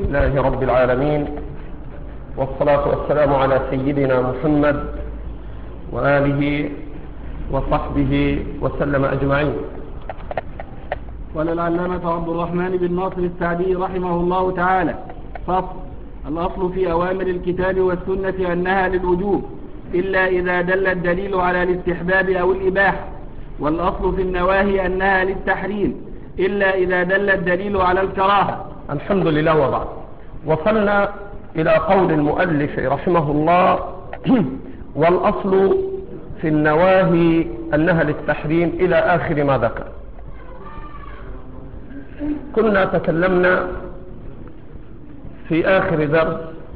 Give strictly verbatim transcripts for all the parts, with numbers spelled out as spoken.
لله رب العالمين، والصلاة والسلام على سيدنا محمد وآله وصحبه وسلم أجمعين. قال العلامة عبد الرحمن بن ناصر السعدي رحمه الله تعالى: فصل. الأصل في أوامر الكتاب والسنة أنها للوجوب إلا إذا دل الدليل على الاستحباب أو الإباحة، والأصل في النواهي أنها للتحريم إلا إذا دل الدليل على الكراهة. الحمد لله. وبعد، وصلنا إلى قول المؤلف رحمه الله: والأصل في النواهي أنها للتحريم إلى آخر ما ذكر. كنا تكلمنا في آخر درس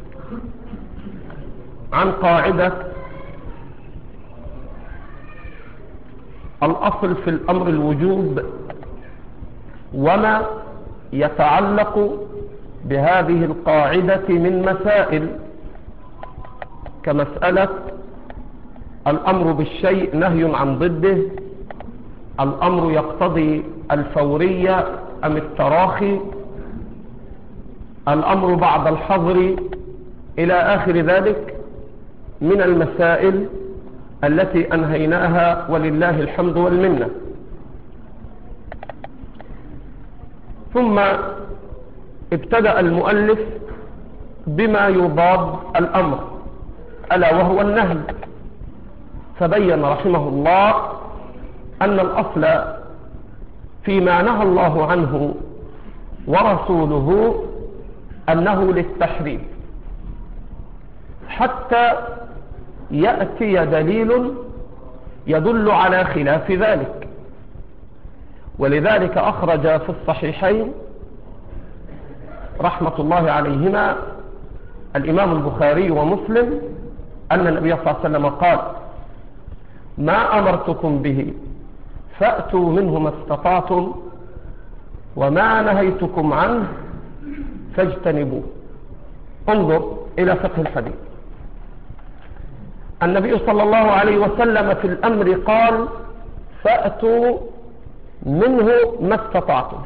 عن قاعدة الأصل في الأمر الوجوب وما يتعلق بهذه القاعدة من مسائل، كمسألة الأمر بالشيء نهي عن ضده، الأمر يقتضي الفورية أم التراخي، الأمر بعد الحظر، إلى آخر ذلك من المسائل التي أنهيناها ولله الحمد والمنة. ثم ابتدأ المؤلف بما يضاد الأمر ألا وهو النهي، فبين رحمه الله أن الأصل فيما نهى الله عنه ورسوله أنه للتحريم حتى يأتي دليل يدل على خلاف ذلك. ولذلك أخرج في الصحيحين رحمة الله عليهما الإمام البخاري ومسلم أن النبي صلى الله عليه وسلم قال: ما أمرتكم به فأتوا منه ما استطعتم وما نهيتكم عنه فاجتنبوه. انظر إلى فقه الحديث. النبي صلى الله عليه وسلم في الأمر قال: فأتوا منه ما استطعتم،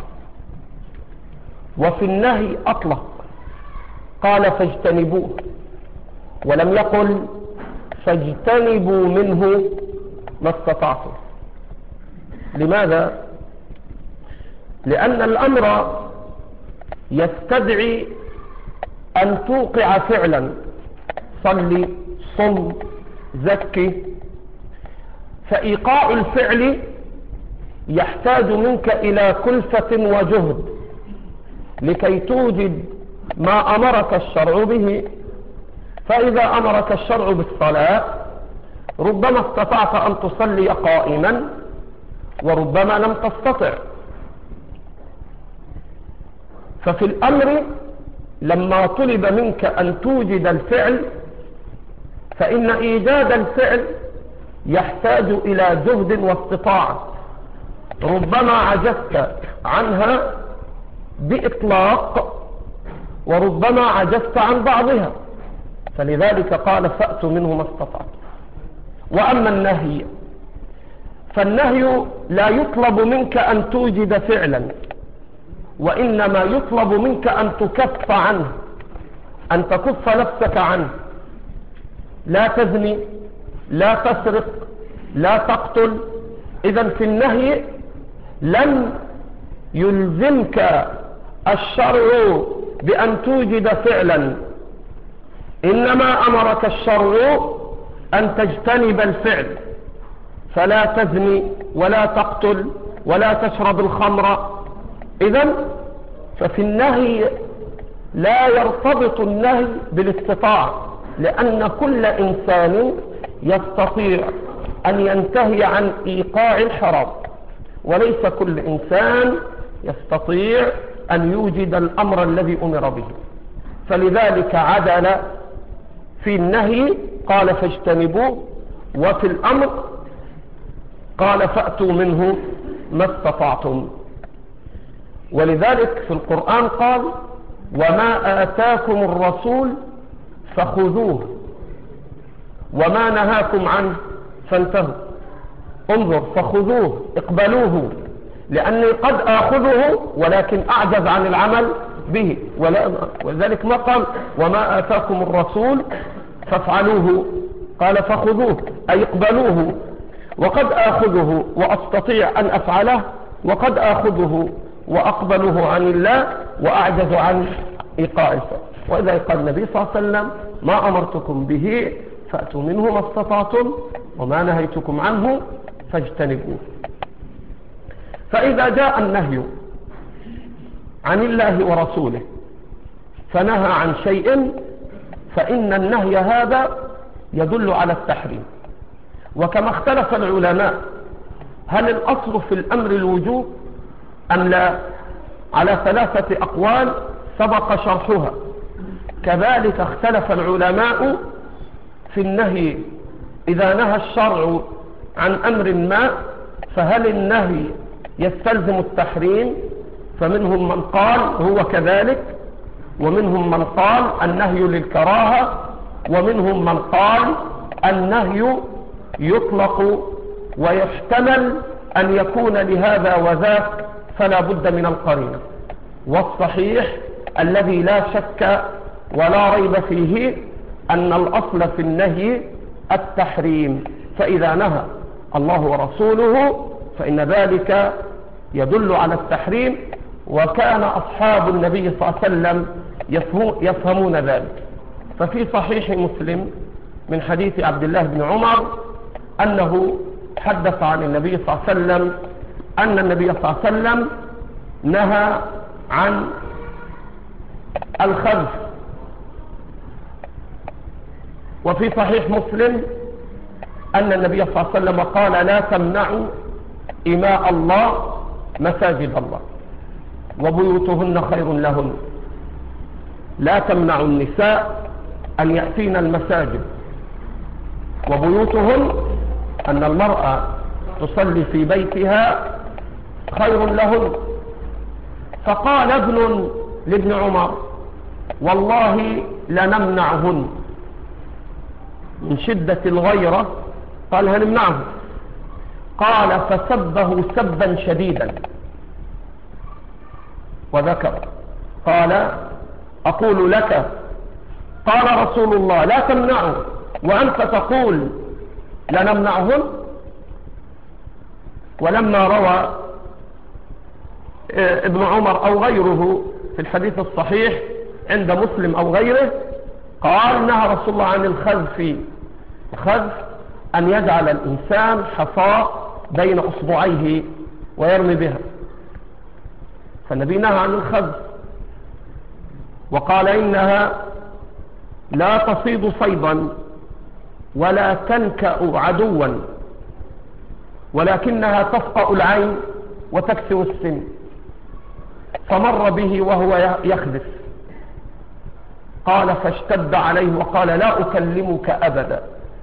وفي النهي أطلق قال: فاجتنبوه، ولم يقل فاجتنبوا منه ما استطعتم. لماذا؟ لأن الأمر يستدعي أن توقع فعلا، صلي، صم، زكي، فإيقاع الفعل يحتاج منك إلى كلفة وجهد لكي توجد ما أمرك الشرع به. فإذا أمرك الشرع بالصلاة ربما استطعت أن تصلي قائما وربما لم تستطع. ففي الأمر لما طلب منك أن توجد الفعل فإن إيجاد الفعل يحتاج إلى جهد واستطاعة، ربما عجزت عنها بإطلاق وربما عجزت عن بعضها، فلذلك قال: فأتوا منه ما استطعت. وأما النهي فالنهي لا يطلب منك أن توجد فعلا، وإنما يطلب منك أن تكف عنه، أن تكف نفسك عنه. لا تزني، لا تسرق، لا تقتل. إذن في النهي لم يلزمك الشرع بأن توجد فعلا، إنما أمرك الشرع أن تجتنب الفعل، فلا تزني ولا تقتل ولا تشرب الخمر. إذن ففي النهي لا يرتبط النهي بالاستطاعة، لأن كل إنسان يستطيع أن ينتهي عن إيقاع الحرام، وليس كل إنسان يستطيع أن يوجد الأمر الذي أمر به. فلذلك عدل في النهي قال: فاجتنبوه، وفي الأمر قال: فأتوا منه ما استطعتم. ولذلك في القرآن قال: وما آتاكم الرسول فخذوه وما نهاكم عنه فانتهوا. انظر، فخذوه، اقبلوه، لأني قد آخذه ولكن أعجز عن العمل به، ولذلك ما قال وما آتاكم الرسول فافعلوه، قال فخذوه أي اقبلوه، وقد آخذه وأستطيع أن أفعله، وقد آخذه وأقبله عن الله وأعجز عن إيقاعه. وإذا قال النبي صلى الله عليه وسلم ما أمرتكم به فأتوا منه ما استطعتم وما نهيتكم عنه فاجتنبوه. فإذا جاء النهي عن الله ورسوله فنهى عن شيء فإن النهي هذا يدل على التحريم. وكما اختلف العلماء هل الأصل في الأمر الوجوب أم لا على ثلاثة أقوال سبق شرحها، كذلك اختلف العلماء في النهي إذا نهى الشرع عن أمر ما فهل النهي يستلزم التحريم، فمنهم من قال هو كذلك، ومنهم من قال النهي للكراهة، ومنهم من قال النهي يطلق ويحتمل أن يكون لهذا وذاك فلا بد من القرينة. والصحيح الذي لا شك ولا ريب فيه أن الأصل في النهي التحريم، فإذا نهى الله ورسوله فإن ذلك يدل على التحريم، وكان أصحاب النبي صلى الله عليه وسلم يفهمون ذلك. ففي صحيح مسلم من حديث عبد الله بن عمر أنه حدث عن النبي صلى الله عليه وسلم أن النبي صلى الله عليه وسلم نهى عن الخذف. وفي صحيح مسلم أن النبي صلى الله عليه وسلم قال لا تمنعوا إماء الله مساجد الله وبيوتهن خير لهن، لا تمنعوا النساء أن يأتين المساجد، وبيوتهن أن المرأة تصلي في بيتها خير لهن. فقال ابن لابن عمر والله لنمنعهن، من شدة الغيرة قال هنمنعه. قال فسبه سبا شديدا وذكر قال أقول لك قال رسول الله لا تمنعه وأنت تقول لنمنعهن. ولما روى ابن عمر أو غيره في الحديث الصحيح عند مسلم أو غيره قال نهى رسول الله عن الخذف. الخذف أن يجعل الإنسان حصاة بين أصبعيه ويرمي بها، فالنبي نهى عن الخذف وقال إنها لا تصيد صيدا ولا تنكأ عدوا ولكنها تفقأ العين وتكسر السن. فمر به وهو يخذف قال فاشتد عليه وقال لا أكلمك أبدا.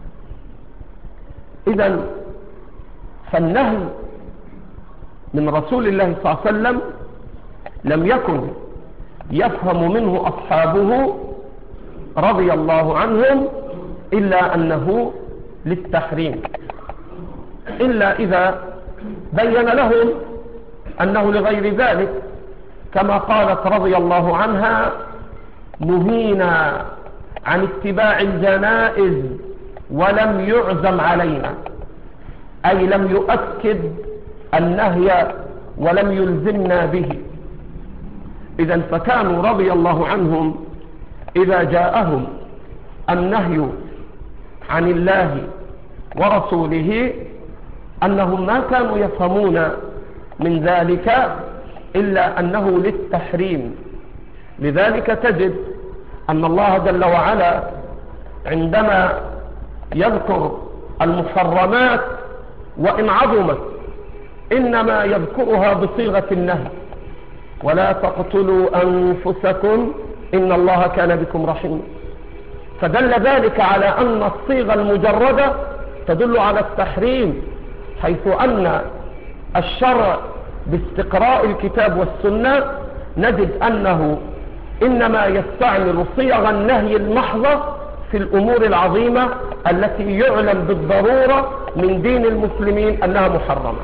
إذن فالنهي من رسول الله صلى الله عليه وسلم لم يكن يفهم منه أصحابه رضي الله عنهم إلا أنه للتحريم، إلا إذا بين لهم أنه لغير ذلك، كما قالت رضي الله عنها نهينا عن اتباع الجنائز ولم يعزم علينا، أي لم يؤكد النهي ولم يلزمنا به. إذن فكانوا رضي الله عنهم إذا جاءهم النهي عن الله ورسوله أنهم ما كانوا يفهمون من ذلك إلا أنه للتحريم. لذلك تجد أن الله جل وعلا عندما يذكر المحرمات وإن عظمت إنما يذكرها بصيغة النهي، ولا تقتلوا أنفسكم إن الله كان بكم رحيما. فدل ذلك على أن الصيغة المجردة تدل على التحريم، حيث أن الشرع باستقراء الكتاب والسنة نجد أنه إنما يستعمل صيغ النهي المحضة في الأمور العظيمة التي يعلم بالضرورة من دين المسلمين أنها محرمة.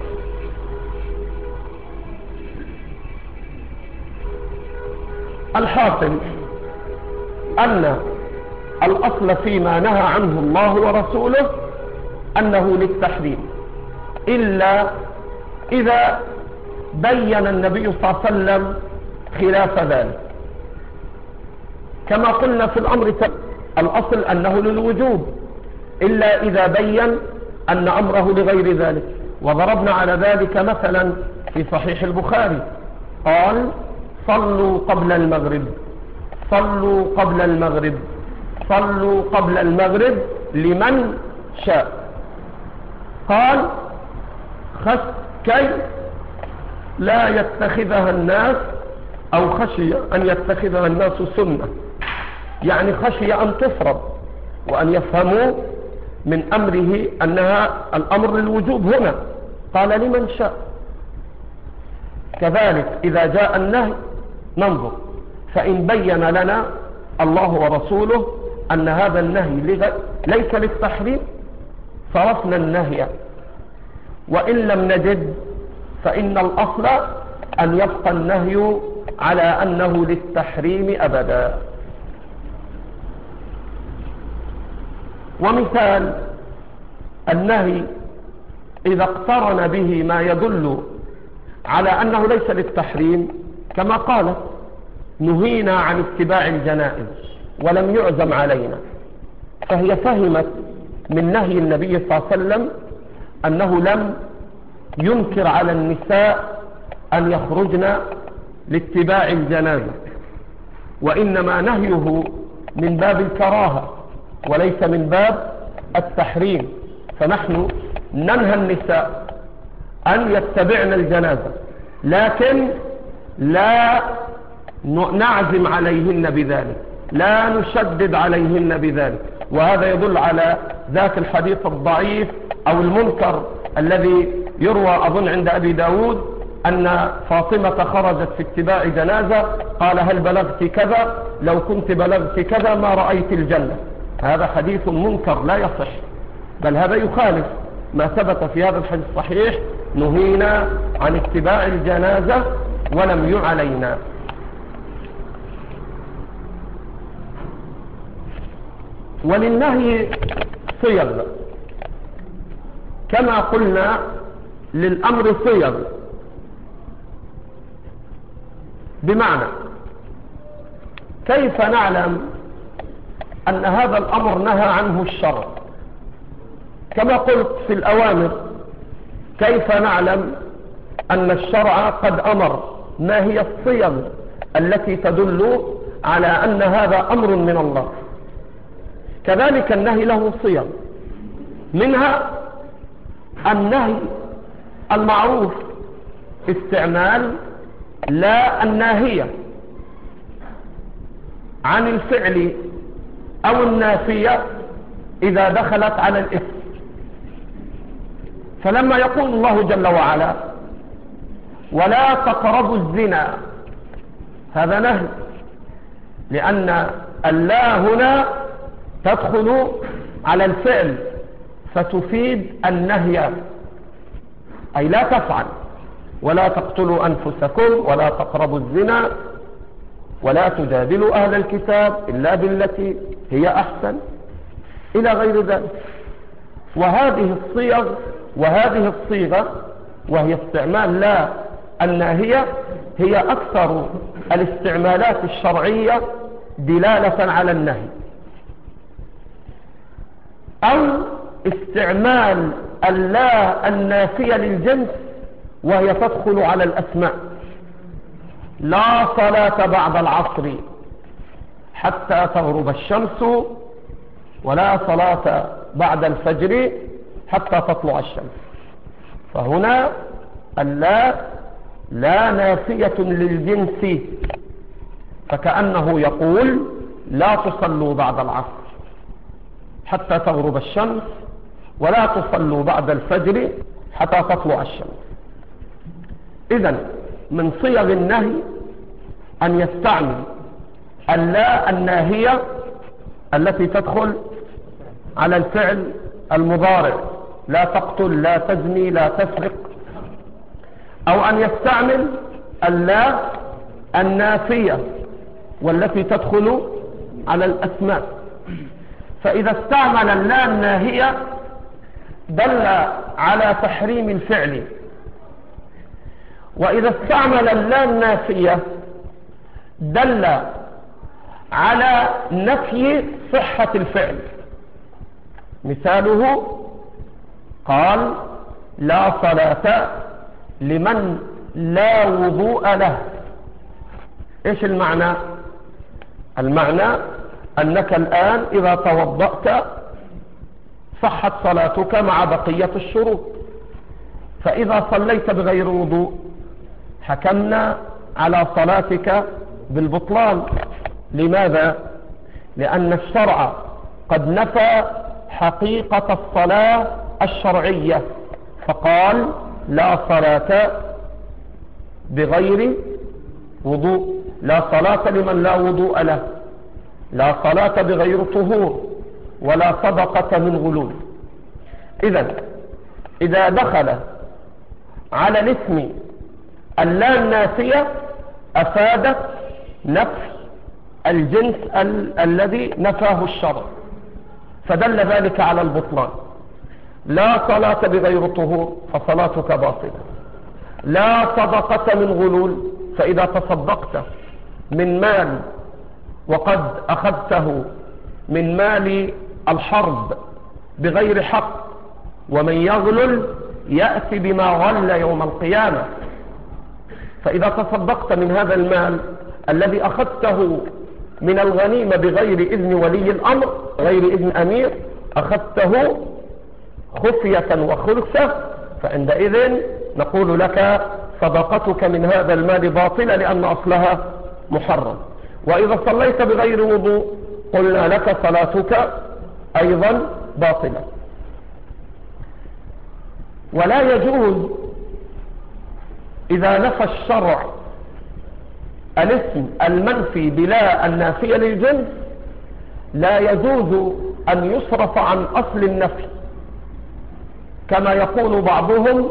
الحاصل أن الأصل فيما نهى عنه الله ورسوله أنه للتحريم، إلا إذا بين النبي صلى الله عليه وسلم خلاف ذلك، كما قلنا في الأمر الأصل أنه للوجوب، إلا إذا بين أن أمره لغير ذلك. وضربنا على ذلك مثلا في صحيح البخاري، قال صلوا قبل المغرب، صلوا قبل المغرب، صلوا قبل المغرب لمن شاء. قال خش كي لا يتخذها الناس، أو خشي أن يتخذها الناس سنة، يعني خشي أن تفرض وأن يفهموا من أمره أنها الأمر للوجوب هنا، قال لمن شاء. كذلك إذا جاء النهي ننظر، فإن بين لنا الله ورسوله أن هذا النهي ليس للتحريم صرفنا النهي، وإن لم نجد فإن الأصل أن يبقى النهي على أنه للتحريم أبدا. ومثال النهي إذا اقترن به ما يدل على أنه ليس للتحريم، كما قالت نهينا عن اتباع الجنائز ولم يعزم علينا، فهي فهمت من نهي النبي صلى الله عليه وسلم أنه لم ينكر على النساء أن يخرجن لاتباع الجنازة، وإنما نهيه من باب الكراهة وليس من باب التحريم. فنحن ننهى النساء أن يتبعن الجنازة، لكن لا نعزم عليهن بذلك، لا نشدد عليهن بذلك. وهذا يدل على ذاك الحديث الضعيف أو المنكر الذي يروى أظن عند أبي داود أن فاطمة خرجت في اتباع جنازة، قال هل بلغت كذا؟ لو كنت بلغت كذا ما رأيت الجنة. هذا حديث منكر لا يصح، بل هذا يخالف ما ثبت في هذا الحديث الصحيح، نهينا عن اتباع الجنازة ولم يعلينا. وللنهي صيغ، كما قلنا للأمر صيغ، بمعنى كيف نعلم أن هذا الأمر نهى عنه الشرع؟ كما قلت في الأوامر، كيف نعلم أن الشرع قد أمر؟ ما هي الصيغ التي تدل على أن هذا أمر من الله؟ كذلك النهي له صيغ، منها النهي المعروف استعمال لا الناهية عن الفعل أو النافية إذا دخلت على الاسم. فلما يقول الله جل وعلا ولا تقربوا الزنا، هذا نهي، لأن اللا هنا تدخل على الفعل فتفيد النهي، أي لا تفعل، ولا تقتلوا أنفسكم ولا تقربوا الزنا ولا تجادلوا أهل الكتاب إلا بالتي هي أحسن إلى غير ذلك. وهذه الصيغ وهذه الصيغة وهي استعمال لا الناهية هي أكثر الاستعمالات الشرعية دلالة على النهي، أو استعمال اللا النافية للجنس وهي تدخل على الأسماء. لا صلاة بعد العصر حتى تغرب الشمس، ولا صلاة بعد الفجر حتى تطلع الشمس. فهنا اللا لا نافية للجنس، فكأنه يقول لا تصلوا بعد العصر حتى تغرب الشمس، ولا تصلوا بعد الفجر حتى تطلع الشمس. إذن من صيغ النهي أن يستعمل اللا الناهية التي تدخل على الفعل المضارع، لا تقتل، لا تزني، لا تسرق، أو أن يستعمل اللا النافية والتي تدخل على الأسماء. فإذا استعمل اللا الناهية دل على تحريم الفعل، وإذا استعمل اللا النافية دل على نفي صحة الفعل. مثاله قال لا صلاة لمن لا وضوء له. ايش المعنى؟ المعنى أنك الآن إذا توضأت صحت صلاتك مع بقية الشروط، فإذا صليت بغير وضوء حكمنا على صلاتك بالبطلان. لماذا؟ لأن الشرع قد نفى حقيقة الصلاة الشرعية، فقال لا صلاة بغير وضوء، لا صلاة لمن لا وضوء له، لا صلاة بغير طهور، ولا صدقة من غلول. إذن إذا دخل على الاسم اللا النافية أفادت نفي الجنس ال الذي نفاه الشرع، فدل ذلك على البطلان. لا صلاة بغير طهور فصلاتك باطلة، لا صدقة من غلول، فإذا تصدقت من مال وقد أخذته من مال الحرب بغير حق، ومن يغلل يأتي بما غل يوم القيامة، فإذا تصدقت من هذا المال الذي أخذته من الغنيمة بغير إذن ولي الأمر، غير إذن أمير، أخذته خفية وخلسة، فعندئذ نقول لك صدقتك من هذا المال باطلة لأن أصلها محرم. وإذا صليت بغير وضوء قلنا لك صلاتك أيضا باطلة. ولا يجوز إذا نفى الشرع الاسم المنفي بلا النافية للجنس، لا يجوز أن يصرف عن أصل النفي، كما يقول بعضهم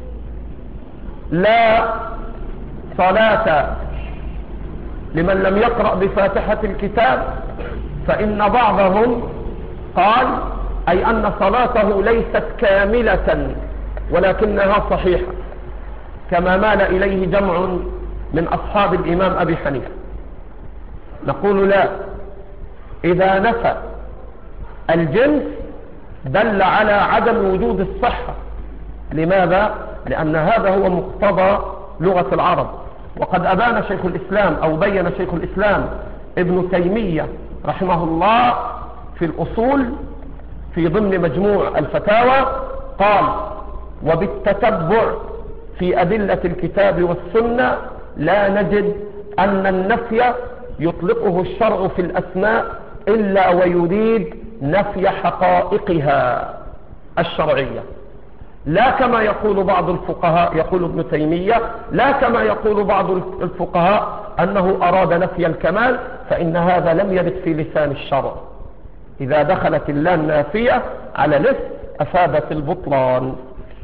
لا صلاة لمن لم يقرأ بفاتحة الكتاب، فإن بعضهم قال أي أن صلاته ليست كاملة ولكنها صحيحة، كما مال إليه جمع من أصحاب الإمام أبي حنيفة. نقول لا، إذا نفى الجنس دل على عدم وجود الصحة. لماذا؟ لأن هذا هو مقتضى لغة العرب. وقد أبان شيخ الإسلام أو بين شيخ الإسلام ابن تيمية رحمه الله في الأصول في ضمن مجموع الفتاوى، قال وبالتتبع في أدلة الكتاب والسنة لا نجد أن النفي يطلقه الشرع في الأسماء إلا ويريد نفي حقائقها الشرعية، لا كما يقول بعض الفقهاء، يقول ابن تيمية، لا كما يقول بعض الفقهاء أنه أراد نفي الكمال، فإن هذا لم يرد في لسان الشرع. إذا دخلت اللا النافية على الاسم أفادت البطلان.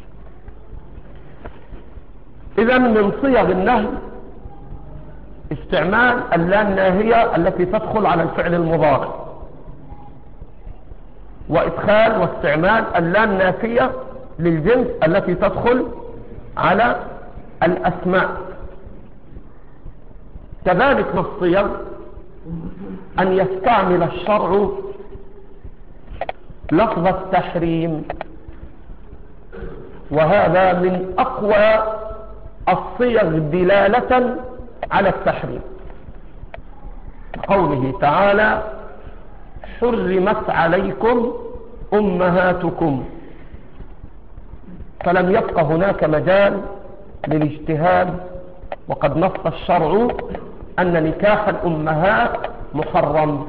إذا من صيغ النهي استعمال اللا الناهية التي تدخل على الفعل المضارع، وإدخال واستعمال اللا النافية للجنس التي تدخل على الأسماء. كذلك من الصيغ أن يستعمل الشرع لفظ التحريم، وهذا من أقوى الصيغ دلالة على التحريم. قوله تعالى حرمت عليكم أمهاتكم، فلم يبق هناك مجال للاجتهاد، وقد نص الشرع أن نكاح الأمهات محرم.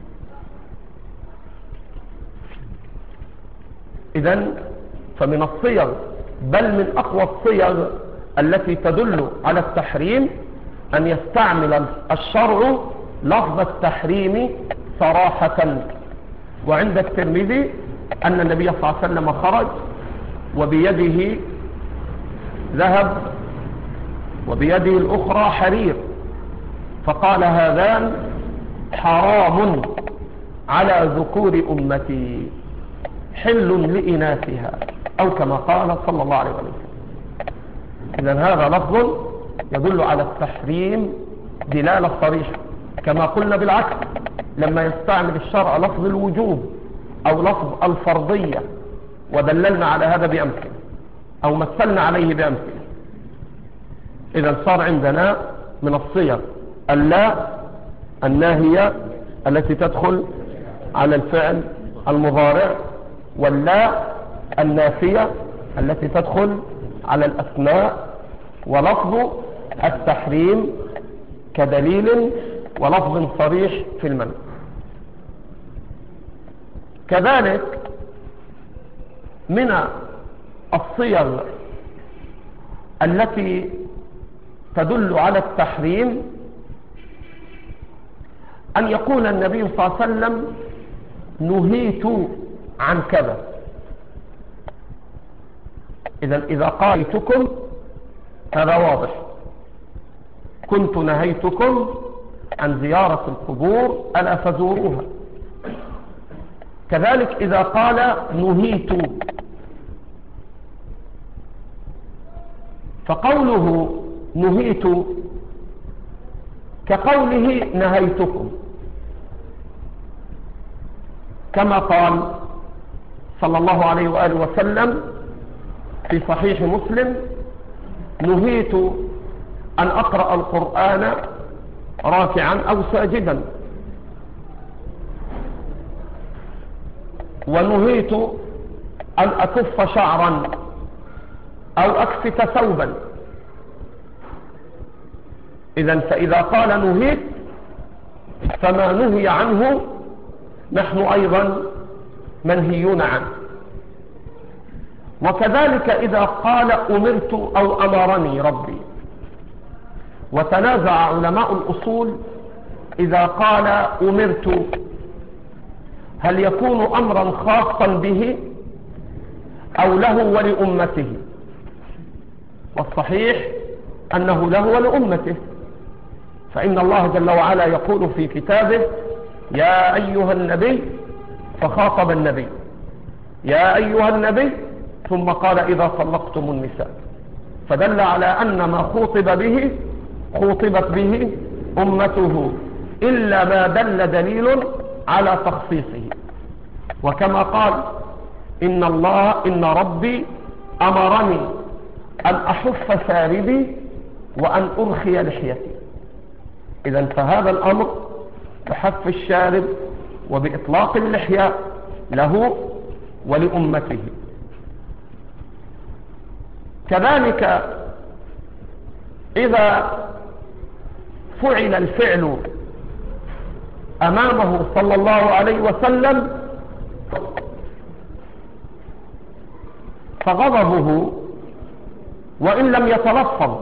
إذن فمن الصيغ بل من أقوى الصيغ التي تدل على التحريم أن يستعمل الشرع لفظ التحريم صراحة. وعند الترمذي أن النبي صلى الله عليه وسلم خرج وبيده ذهب وبيده الأخرى حرير، فقال هذان حرام على ذكور أمتي حل لإناثها، أو كما قال صلى الله عليه وسلم. إذن هذا لفظ يدل على التحريم دلالة صريحة، كما قلنا بالعكس لما يستعمل الشرع لفظ الوجوب أو لفظ الفرضية ودللنا على هذا بأمثلة أو مثلنا عليه بأمثلة. إذن صار عندنا من الصيغ اللا الناهية التي تدخل على الفعل المضارع، واللا النافية التي تدخل على الأسماء، ولفظ التحريم كدليل ولفظ صريح في المنع. كذلك من الصيغ التي تدل على التحريم أن يقول النبي صلى الله عليه وسلم نهيت عن كذا. إذا إذا قالتكم هذا واضح، كنت نهيتكم عن زيارة القبور ألا فزوروها. كذلك إذا قال نهيت، فقوله نهيت كقوله نهيتكم، كما قال صلى الله عليه وآله وسلم في صحيح مسلم نهيت أن أقرأ القرآن راكعا أو ساجدا، ونهيت أن أكف شعرا أو أكفت ثوبا. إذن فإذا قال نهيت فما نهي عنه نحن أيضا منهيون عنه. وكذلك إذا قال أمرت أو أمرني ربي. وتنازع علماء الأصول إذا قال أمرت هل يكون أمرا خاصا به أو له ولأمته، والصحيح أنه له ولأمته، فإن الله جل وعلا يقول في كتابه يا أيها النبي، فخاطب النبي يا أيها النبي، ثم قال إذا طلقتم النساء، فدل على أن ما خوطب به خوطبت به أمته إلا ما دل دليل على تخصيصه. وكما قال إن الله إن ربي أمرني أن أحف ثاربي وأن أرخي لحيتي. إذن فهذا الأمر بحف الشارب وبإطلاق اللحية له ولأمته. كذلك إذا فعل الفعل أمامه صلى الله عليه وسلم فغضبه وإن لم يتلفظ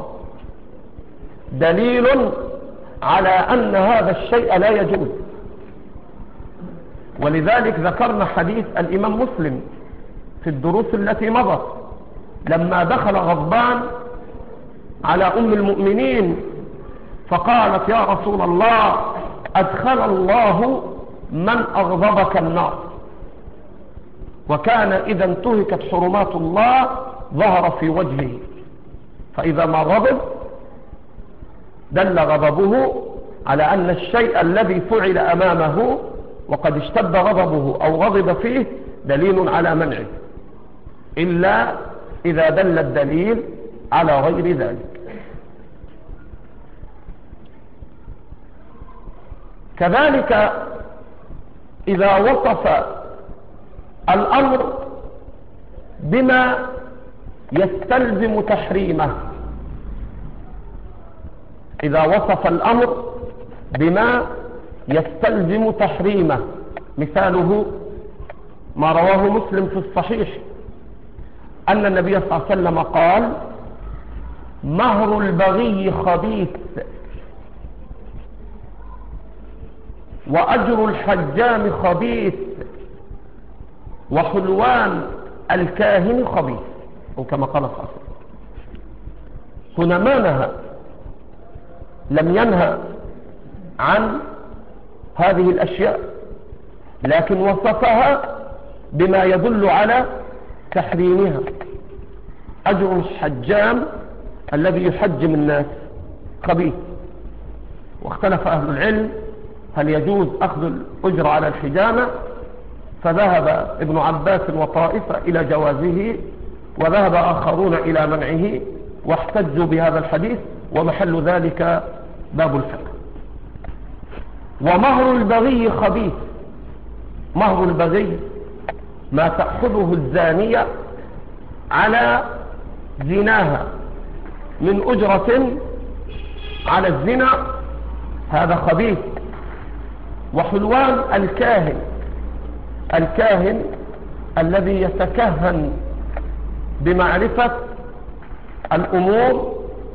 دليل على أن هذا الشيء لا يجوز. ولذلك ذكرنا حديث الإمام مسلم في الدروس التي مضت لما دخل غضبان على أم المؤمنين فقالت يا رسول الله أدخل الله من أغضبك النار. وكان إذا انتهكت حرمات الله ظهر في وجهه، فإذا ما غضب دل غضبه على أن الشيء الذي فعل أمامه وقد اشتد غضبه أو غضب فيه دليل على منعه، إلا إذا دل الدليل على غير ذلك. كذلك إذا وصف الأمر بما يستلزم تحريمه، إذا وصف الأمر بما يستلزم تحريمه، مثاله ما رواه مسلم في الصحيح أن النبي صلى الله عليه وسلم قال مهر البغي خبيث وأجر الحجام خبيث وحلوان الكاهن خبيث، أو كما قال صلى الله عليه وسلم. هنا ما نهى، لم ينهى عن هذه الأشياء، لكن وصفها بما يدل على تحريمها. أجر الحجام الذي يحجم الناس خبيث. واختلف أهل العلم هل يجوز أخذ الأجر على الحجامة، فذهب ابن عباس وطائفة إلى جوازه، وذهب آخرون إلى منعه، واحتجوا بهذا الحديث، ومحل ذلك باب الفقه. ومهر البغي خبيث. مهر البغي ما تأخذه الزانية على زناها من أجرة على الزنا، هذا خبيث. وحلوان الكاهن، الكاهن الذي يتكهن بمعرفة الأمور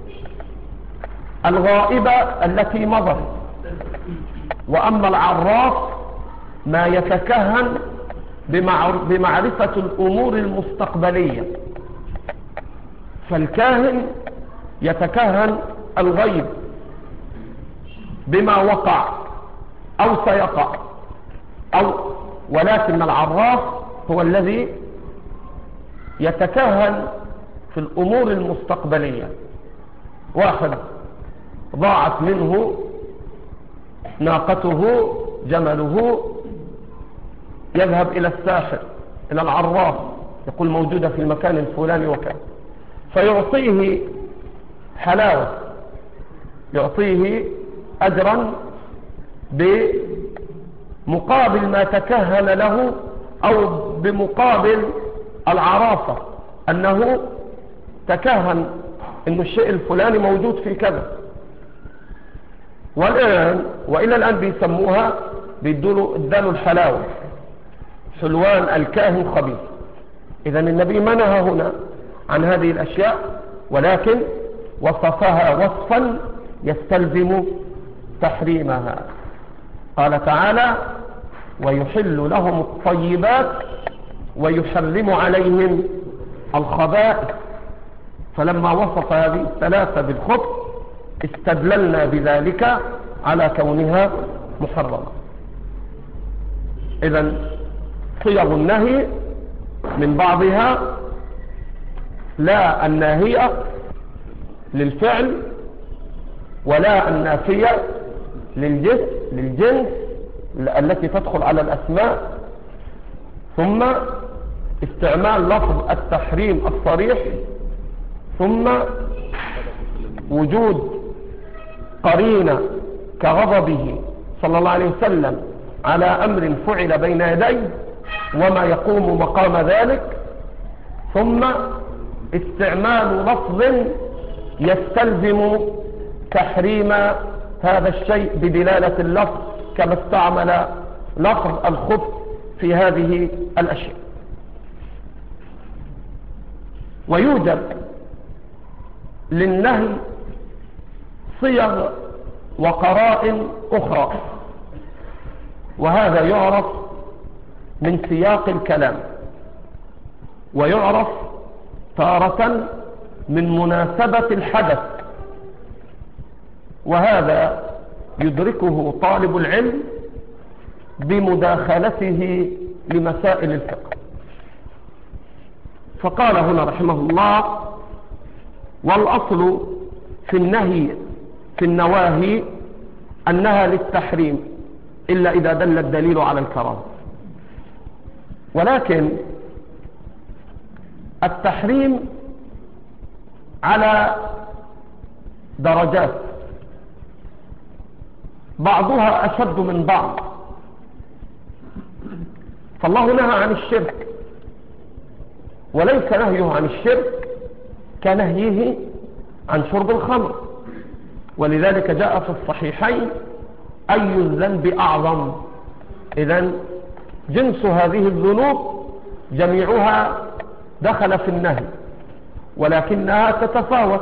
الغائبة التي مضت. وأما العراف ما يتكهن بمعرفة الأمور المستقبلية. فالكاهن يتكهن الغيب بما وقع أو سيقع، أو ولكن العراف هو الذي يتكهن في الأمور المستقبلية. واحد ضاعت منه ناقته جمله، يذهب إلى الساحر إلى العراف، يقول موجودة في المكان الفلاني وكان، فيعطيه حلاوة، يعطيه أجرا بمقابل ما تكهن له، أو بمقابل العرافة أنه تكهن أن الشيء الفلاني موجود في كذا. والآن وإلى الآن بيسموها بيدولوا ادالوا الحلاوة، حلوان الكاهن خبيث. إذن النبي منها هنا عن هذه الأشياء، ولكن وصفها وصفا يستلزم تحريمها. قال تعالى: ويحل لهم الطيبات ويحرم عليهم الخبائث. فلما وصف هذه الثلاثة بالخبث استدللنا بذلك على كونها محرمة. إذن صيغ النهي من بعضها لا الناهية للفعل ولا النافية للجنس, للجنس التي تدخل على الأسماء، ثم استعمال لفظ التحريم الصريح، ثم وجود قرينة كغضبه صلى الله عليه وسلم على أمر فعل بين يديه وما يقوم مقام ذلك، ثم استعمال لفظ يستلزم تحريم هذا الشيء بدلالة اللفظ، كما استعمل لفظ الخبث في هذه الأشياء. ويوجد للنهي صيغ وقرائن أخرى، وهذا يعرف من سياق الكلام، ويعرف تارة من مناسبة الحدث، وهذا يدركه طالب العلم بمداخلته لمسائل الفقه. فقال هنا رحمه الله: والأصل في النهي في النواهي أنها للتحريم إلا إذا دل الدليل على الكراهة. ولكن التحريم على درجات، بعضها أشد من بعض. فالله نهى عن الشرك، وليس نهيه عن الشرك كنهيه عن شرب الخمر. ولذلك جاء في الصحيحين: أي الذنب أعظم. إذن جنس هذه الذنوب جميعها دخل في النهي، ولكنها تتفاوت.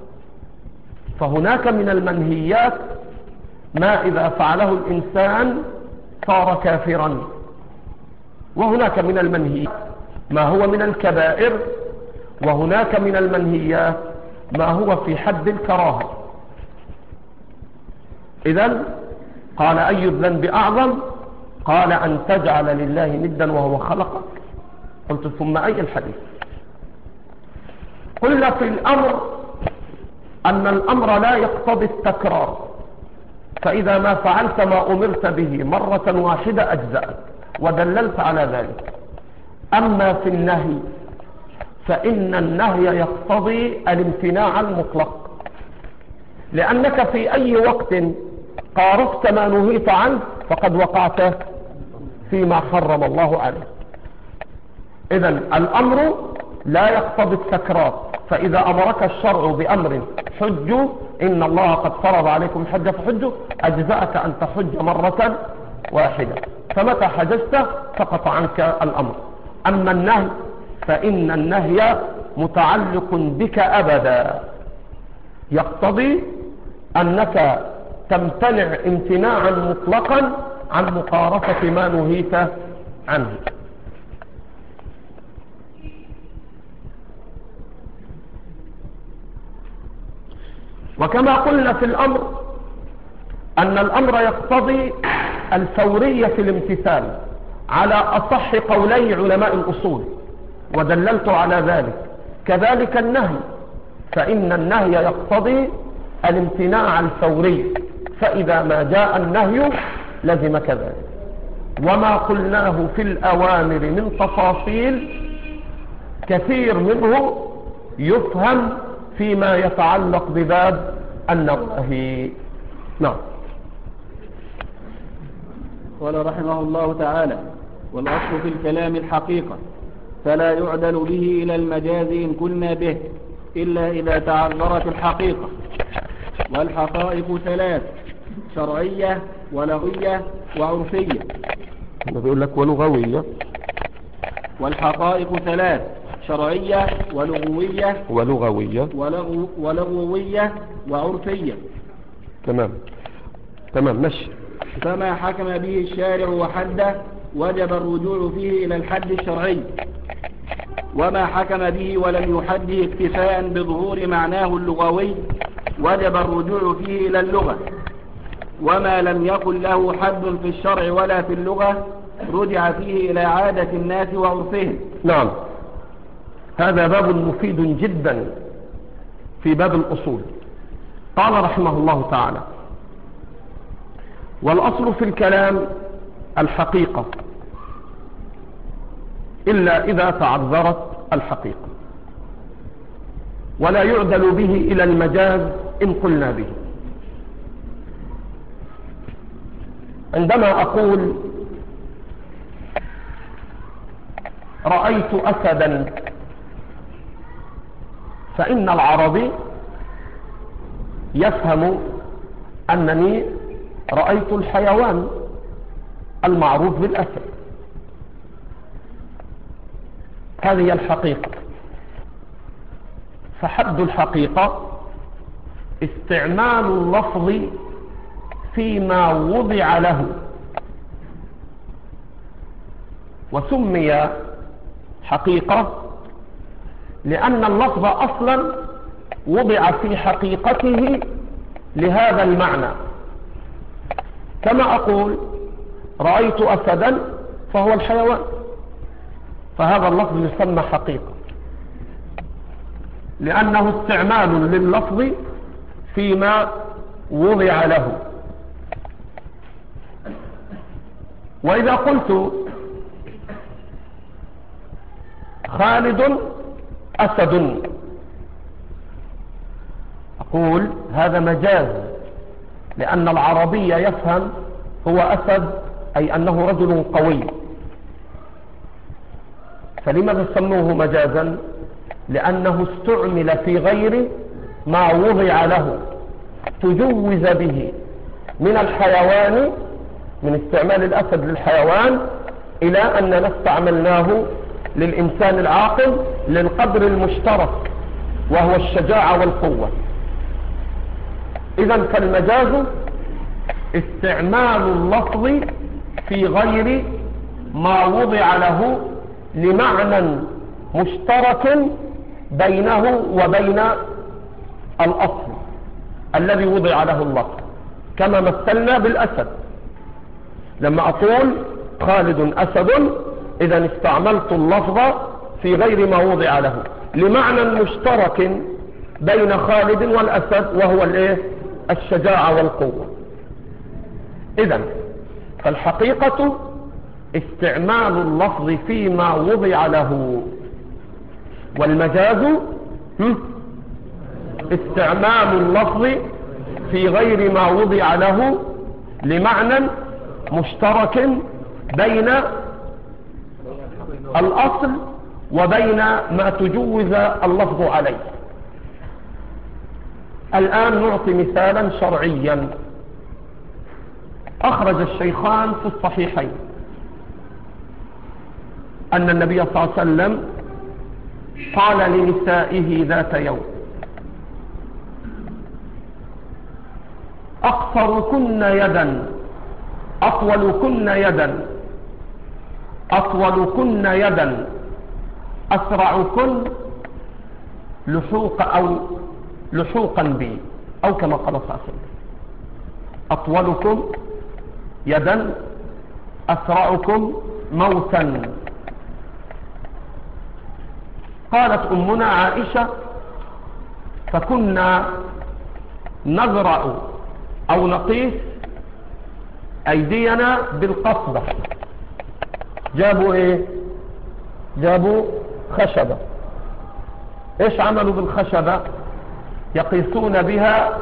فهناك من المنهيات ما إذا فعله الإنسان صار كافرا، وهناك من المنهيات ما هو من الكبائر، وهناك من المنهيات ما هو في حد الكراهة. إذن قال أي الذنب أعظم؟ قال أن تجعل لله ندا وهو خلقك. قلت ثم أي الحديث؟ قلنا في الأمر أن الأمر لا يقتضي التكرار، فإذا ما فعلت ما أمرت به مرة واحدة أجزأت، ودللت على ذلك. أما في النهي فإن النهي يقتضي الامتناع المطلق، لأنك في أي وقت قارفت ما نهيت عنه فقد وقعت فيما حرم الله عليه. إذن الأمر لا يقتضي التكرار، فإذا أمرك الشرع بأمر حجوا إن الله قد فرض عليكم الحج فحجوا، أجزأك أن تحج مرة واحدة، فمتى حججت سقط عنك الأمر. أما النهي فإن النهي متعلق بك أبدا، يقتضي أنك تمتنع امتناعا مطلقا عن مقارفة ما نهيت عنه. وكما قلنا في الأمر أن الأمر يقتضي الفورية في الامتثال على أصح قولي علماء الأصول، ودللت على ذلك. كذلك النهي فإن النهي يقتضي الامتناع الفوري، فإذا ما جاء النهي لزم كذلك. وما قلناه في الأوامر من تفاصيل كثير منه يفهم فيما يتعلق بباب النواهي. نعم. قال رحمه الله تعالى: والأصل في الكلام الحقيقة، فلا يعدل به إلى المجاز إن قلنا به إلا إذا تعذرت الحقيقة. والحقائق ثلاث: شرعية ولغوية وعرفية. بيقول لك ولغوية. والحقائق ثلاث: شرعية ولغوية ولغوية ولغو ولغوية وعرفية. تمام تمام ماشي. فما حكم به الشارع وحده وجب الرجوع فيه إلى الحد الشرعي، وما حكم به ولم يحده اكتفاء بظهور معناه اللغوي وجب الرجوع فيه إلى اللغة، وما لم يكن له حد في الشرع ولا في اللغة رجع فيه إلى عادة الناس وعرفهم. نعم، هذا باب مفيد جدا في باب الأصول. قال رحمه الله تعالى: والأصل في الكلام الحقيقة إلا إذا تعذرت الحقيقة، ولا يعدل به إلى المجاز إن قلنا به. عندما أقول رأيت أسدا فإن العربي يفهم أنني رأيت الحيوان المعروف بالأسد، هذه الحقيقة. فحد الحقيقة استعمال اللفظ فيما وضع له، وسمي حقيقة لأن اللفظ أصلا وضع في حقيقته لهذا المعنى. كما أقول رأيت أسدا فهو الحيوان، فهذا اللفظ يسمى حقيقة لأنه استعمال لللفظ فيما وضع له. وإذا قلت خالد أسد أقول هذا مجاز، لأن العربي يفهم هو أسد أي أنه رجل قوي. فلماذا سموه مجازا؟ لأنه استعمل في غير ما وضع له، تجوز به من الحيوان، من استعمال الأسد للحيوان إلى أننا استعملناه للإنسان العاقل للقدر المشترك وهو الشجاعة والقوة. إذن فالمجاز استعمال اللفظ في غير ما وضع له لمعنى مشترك بينه وبين الأصل الذي وضع له اللفظ، كما مثلنا بالأسد. لما أقول خالد أسد إذا استعملت اللفظ في غير ما وضع له لمعنى مشترك بين خالد والأسد وهو الايه الشجاعة والقوة. إذن فالحقيقة استعمال اللفظ فيما وضع له، والمجاز استعمال اللفظ في غير ما وضع له لمعنى مشترك بين الأصل وبين ما تجوز اللفظ عليه. الآن نعطي مثالا شرعيا. أخرج الشيخان في الصحيحين أن النبي صلى الله عليه وسلم قال لنسائه ذات يوم: أقصركن يدا أطولكن يدا أطولكن يدا أسرعكن لحوق أو لحوقا بي، أو كما قال صلى الله عليه وسلم: أطولكم يدا أسرعكم موتا. قالت أمنا عائشة: فكنا نزرع أو نقيس أيدينا بالقصبة. جابوا إيه؟ جابوا خشبة. إيش عملوا بالخشبة؟ يقيسون بها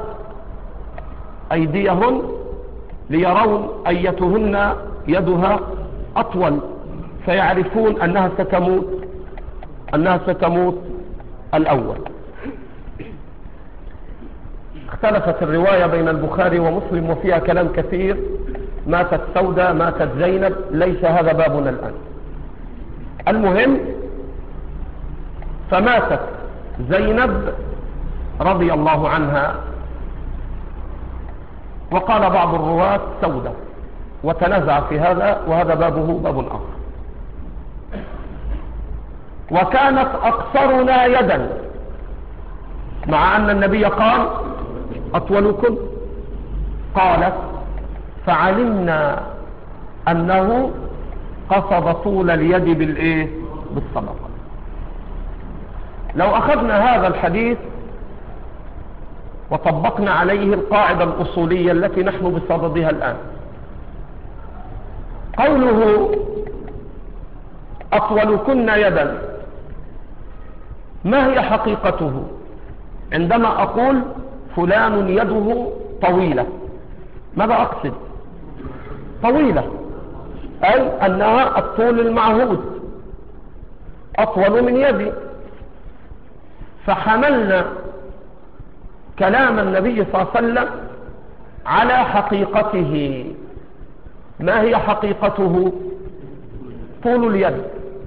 أيديهم ليرون أيتهن يدها أطول، فيعرفون أنها ستموت أنها ستموت الأول. اختلفت الرواية بين البخاري ومسلم وفيها كلام كثير. ماتت سودة، ماتت زينب، ليس هذا بابنا الآن. المهم فماتت زينب رضي الله عنها، وقال بعض الرواة سودة، وتنازع في هذا، وهذا بابه باب آخر. وكانت أقصرنا يدا، مع أن النبي قال أطولكم. قالت: فعلمنا أنه قصد طول اليد بالإيه؟ بالصدقة. لو أخذنا هذا الحديث وطبقنا عليه القاعدة الأصولية التي نحن بصددها الآن، قوله أطولكن يدا، ما هي حقيقته؟ عندما أقول فلان يده طويلة، ماذا أقصد؟ طويلة، أي أنها الطول المعهود، أطول من يدي. فحملنا كلام النبي صلى الله عليه وسلم على حقيقته. ما هي حقيقته؟ طول اليد.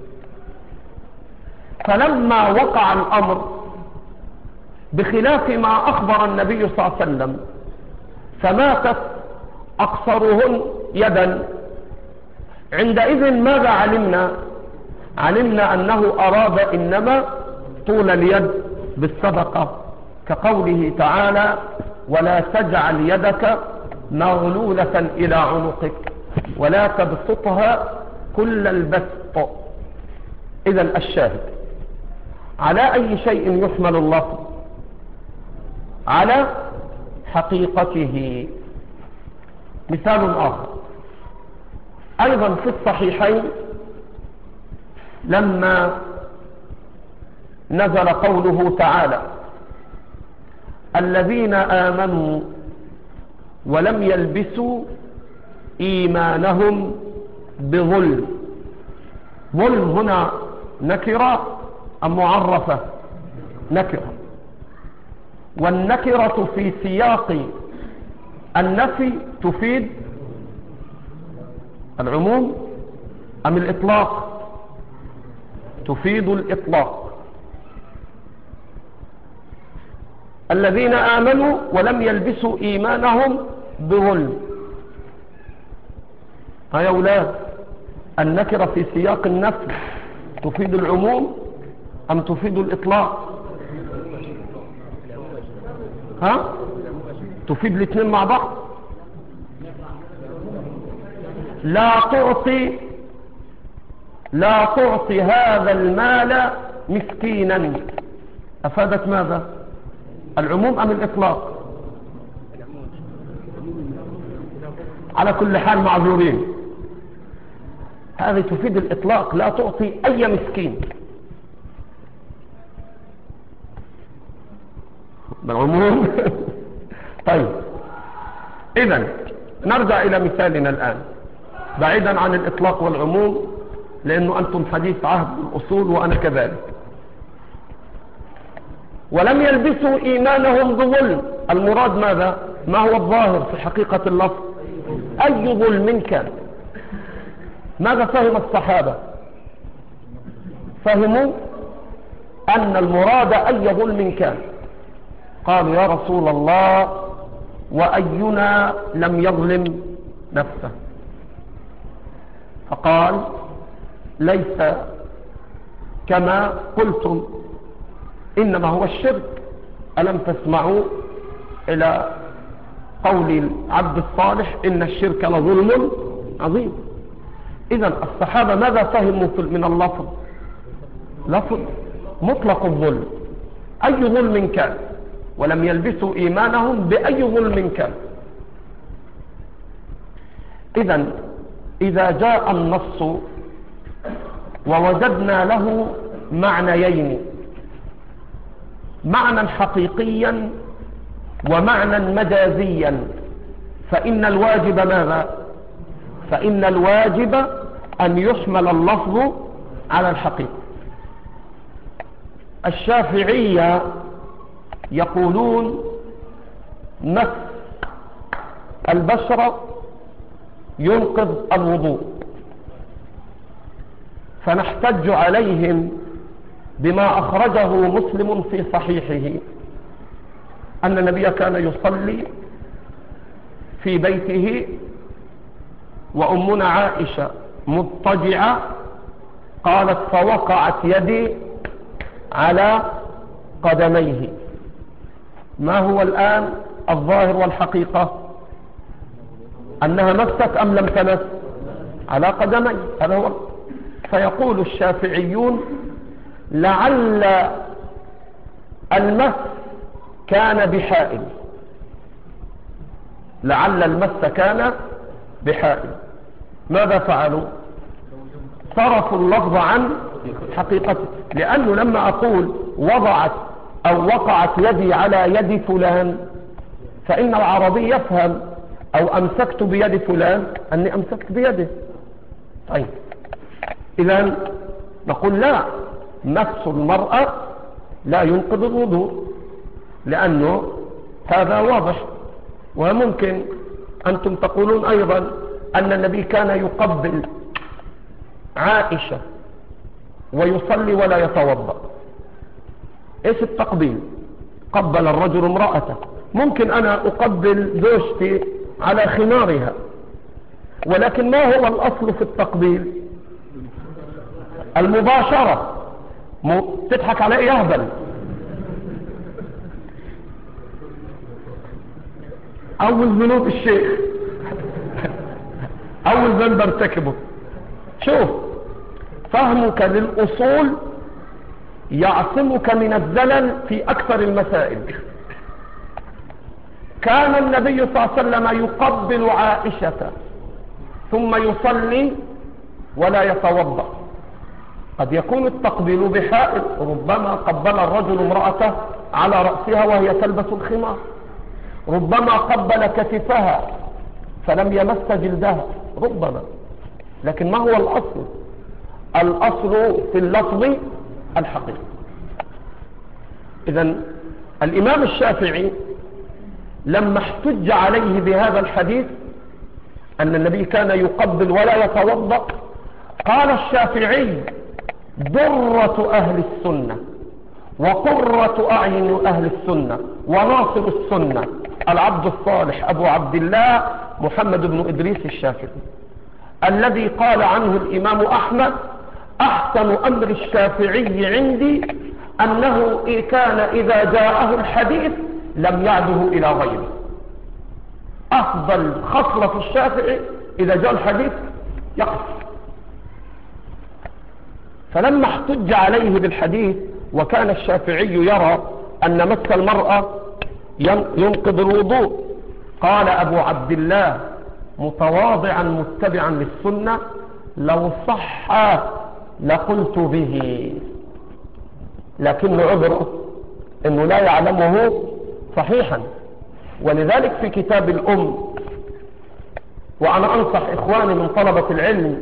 فلما وقع الأمر بخلاف ما أخبر النبي صلى الله عليه وسلم، فماتت أقصرهن يدا، عندئذ ماذا علمنا؟ علمنا أنه أراد إنما طول اليد بالصدقة، كقوله تعالى: ولا تجعل يدك مغلولة إلى عنقك ولا تبسطها كل البسط. إذن الشاهد على أي شيء يحمل اللفظ؟ على حقيقته. مثال آخر أيضا في الصحيحين، لما نزل قوله تعالى: الذين آمنوا ولم يلبسوا إيمانهم بظلم. ظلم هنا نكرة أم معرفة؟ نكرة. والنكرة في سياق النفي تفيد العموم أم الإطلاق؟ تفيد الإطلاق. الذين آمنوا ولم يلبسوا إيمانهم بظلم. يا أولاد، النكرة في سياق النفي تفيد العموم أم تفيد الإطلاق؟ ها؟ تفيد الاثنين مع بعض. لا تعطي لا تعطي هذا المال مسكينا، أفادت ماذا؟ العموم أم الإطلاق؟ على كل حال معذورين، هذه تفيد الإطلاق، لا تعطي أي مسكين بالعموم. طيب إذن نرجع إلى مثالنا الآن بعيدا عن الإطلاق والعموم، لأنه أنتم حديث عهد الأصول وأنا كذلك. ولم يلبسوا إيمانهم بظلم، المراد ماذا؟ ما هو الظاهر في حقيقة اللفظ؟ أي ظلم كان. ماذا فهم الصحابة؟ فهموا أن المراد أي ظلم كان. قالوا يا رسول الله وأينا لم يظلم نفسه؟ فقال ليس كما قلتم، إنما هو الشرك. ألم تسمعوا إلى قول العبد الصالح إن الشرك لظلم عظيم؟ إذن الصحابة ماذا فهموا من اللفظ؟ لفظ مطلق الظلم، أي ظلم كان، ولم يلبسوا إيمانهم بأي ظلم كان. إذن إذا جاء النص ووجدنا له معنيين، معنى حقيقيا ومعنى مجازيا، فإن الواجب ماذا؟ فإن الواجب أن يحمل اللفظ على الحقيقة. الشافعية يقولون مس البشرة ينقض الوضوء، فنحتج عليهم بما أخرجه مسلم في صحيحه أن النبي كان يصلي في بيته وأمنا عائشة مضطجعة، قالت فوقعت يدي على قدميه. ما هو الآن الظاهر والحقيقة؟ أنها مست أم لم تمس؟ على قدميه، هذا هو. فيقول الشافعيون لعل المس كان بحائل، لعل المس كان بحائل. ماذا فعلوا؟ صرفوا اللفظ عن حقيقته، لأنه لما أقول وضعت أو وقعت يدي على يد فلان، فإن العربي يفهم أو أمسكت بيد فلان أني أمسكت بيده. طيب إذن نقول لا، مس المرأة لا ينقض الوضوء، لأنه هذا واضح. وممكن أنتم تقولون أيضا أن النبي كان يقبل عائشة ويصلي ولا يتوضأ. إيش التقبيل؟ قبل الرجل امرأته. ممكن أنا أقبل زوجتي على خمارها، ولكن ما هو الأصل في التقبيل؟ المباشرة. تضحك على إيه يهبل؟ أول ذنوب الشيخ، أول ذنب ارتكبه. شوف، فهمك للأصول يعصمك من الزلل في أكثر المسائل. كان النبي صلى الله عليه وسلم يقبل عائشة ثم يصلي ولا يتوضأ. قد يكون التقبيل بحائل، ربما قبل الرجل امرأته على رأسها وهي تلبس الخمار، ربما قبل كتفها فلم يمس جلدها، ربما. لكن ما هو الأصل؟ الأصل في اللفظ الحقيقي. إذن الإمام الشافعي لما احتج عليه بهذا الحديث أن النبي كان يقبل ولا يتوضأ، قال الشافعي درة أهل السنة وقرة أعين أهل السنة وناصر السنة العبد الصالح أبو عبد الله محمد بن إدريس الشافعي، الذي قال عنه الإمام أحمد أحسن أمر الشافعي عندي أنه كان إذا جاءه الحديث لم يعده إلى غيره. أفضل خصلة في الشافعي إذا جاء الحديث يقف. فلما احتج عليه بالحديث وكان الشافعي يرى أن مس المرأة ينقض الوضوء، قال أبو عبد الله متواضعا متبعا للسنة لو صح لقلت به، لكن عذره أنه لا يعلمه صحيحا. ولذلك في كتاب الأم، وأنا أنصح إخواني من طلبة العلم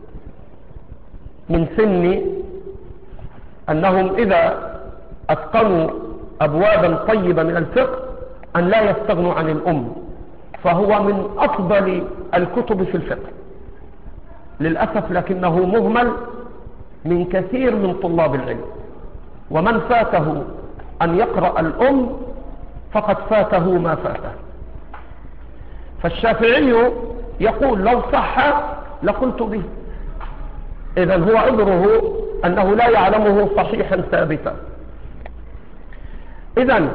من سني أنهم إذا أتقنوا أبوابا طيبة من الفقه أن لا يستغنوا عن الأم، فهو من أفضل الكتب في الفقه للأسف، لكنه مهمل من كثير من طلاب العلم، ومن فاته أن يقرأ الأم فقد فاته ما فاته. فالشافعي يقول لو صح لقلت به، إذن هو عذره أنه لا يعلمه صحيحا ثابتا. إذن